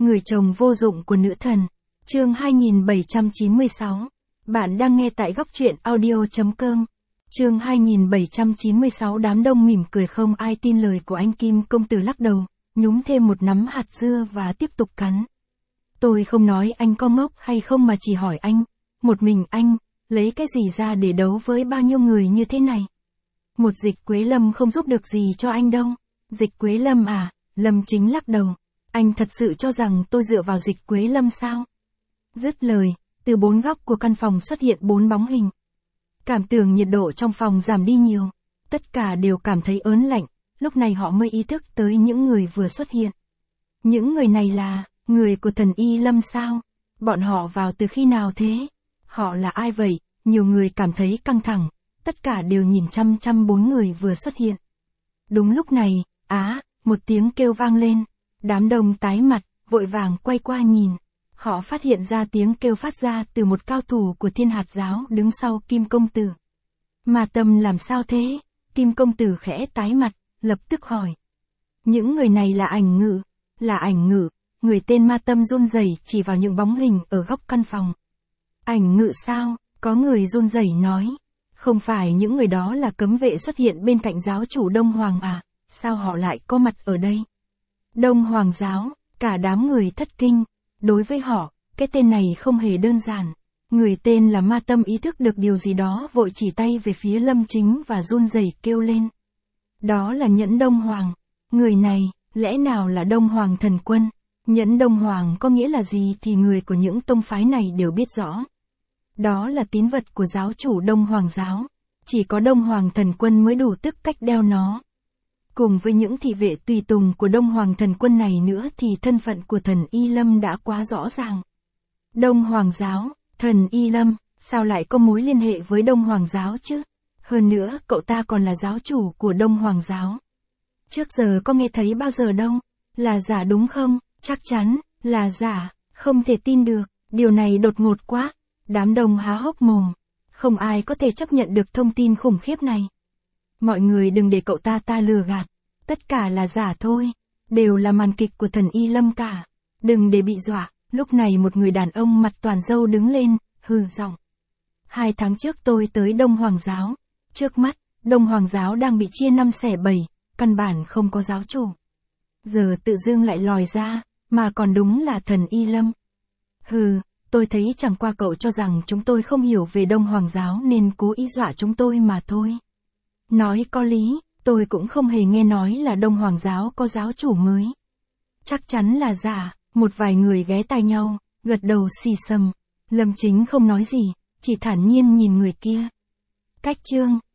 Người chồng vô dụng của nữ thần. Chương 2796. Bạn đang nghe tại góc truyện audio.com. Chương 2796. Đám đông mỉm cười, không ai tin lời của anh Kim công tử, lắc đầu, nhúng thêm một nắm hạt dưa và tiếp tục cắn. Tôi không nói anh có ngốc hay không mà chỉ hỏi anh, một mình anh, lấy cái gì ra để đấu với bao nhiêu người như thế này? Một Dịch Quế Lâm không giúp được gì cho anh đâu. Dịch Quế Lâm à? Lâm Chính lắc đầu. Anh thật sự cho rằng tôi dựa vào Dịch Quế Lâm sao? Dứt lời, từ bốn góc của căn phòng xuất hiện bốn bóng hình. Cảm tưởng nhiệt độ trong phòng giảm đi nhiều. Tất cả đều cảm thấy ớn lạnh, lúc này họ mới ý thức tới những người vừa xuất hiện. Những người này là người của thần Y Lâm sao? Bọn họ vào từ khi nào thế? Họ là ai vậy? Nhiều người cảm thấy căng thẳng, tất cả đều nhìn chăm chăm bốn người vừa xuất hiện. Đúng lúc này, một tiếng kêu vang lên. Đám đông tái mặt, vội vàng quay qua nhìn. Họ phát hiện ra tiếng kêu phát ra từ một cao thủ của Thiên Hạt giáo đứng sau Kim công tử. Ma Tâm làm sao thế? Kim công tử khẽ tái mặt, lập tức hỏi. Những người này là Ảnh Ngự. Là Ảnh Ngự. Người tên Ma Tâm run rẩy chỉ vào những bóng hình ở góc căn phòng. Ảnh Ngự sao? Có người run rẩy nói. Không phải những người đó là cấm vệ xuất hiện bên cạnh giáo chủ Đông Hoàng à? Sao họ lại có mặt ở đây? Đông Hoàng giáo, cả đám người thất kinh. Đối với họ, cái tên này không hề đơn giản. Người tên là Ma Tâm ý thức được điều gì đó, vội chỉ tay về phía Lâm Chính và run rẩy kêu lên. Đó là Nhẫn Đông Hoàng. Người này, lẽ nào là Đông Hoàng thần quân? Nhẫn Đông Hoàng có nghĩa là gì thì người của những tông phái này đều biết rõ. Đó là tín vật của giáo chủ Đông Hoàng giáo. Chỉ có Đông Hoàng thần quân mới đủ tư cách đeo nó. Cùng với những thị vệ tùy tùng của Đông Hoàng thần quân này nữa thì thân phận của thần Y Lâm đã quá rõ ràng. Đông Hoàng giáo, thần Y Lâm, sao lại có mối liên hệ với Đông Hoàng giáo chứ? Hơn nữa, cậu ta còn là giáo chủ của Đông Hoàng giáo. Trước giờ có nghe thấy bao giờ đâu. Là giả đúng không? Chắc chắn, là giả, không thể tin được, điều này đột ngột quá. Đám đông há hốc mồm. Không ai có thể chấp nhận được thông tin khủng khiếp này. Mọi người đừng để cậu ta lừa gạt. Tất cả là giả thôi. Đều là màn kịch của thần Y Lâm cả. Đừng để bị dọa. Lúc này một người đàn ông mặt toàn râu đứng lên, hừ giọng. 2 tháng trước tôi tới Đông Hoàng giáo. Trước mắt, Đông Hoàng giáo đang bị chia 5 xẻ 7, căn bản không có giáo chủ. Giờ tự dưng lại lòi ra, mà còn đúng là thần Y Lâm. Hừ, tôi thấy chẳng qua cậu cho rằng chúng tôi không hiểu về Đông Hoàng giáo nên cố ý dọa chúng tôi mà thôi. Nói có lý, tôi cũng không hề nghe nói là Đông Hoàng giáo có giáo chủ mới. Chắc chắn là giả. Một vài người ghé tai nhau, gật đầu xì xầm. Lâm Chính không nói gì, chỉ thản nhiên nhìn người kia. Cách chương,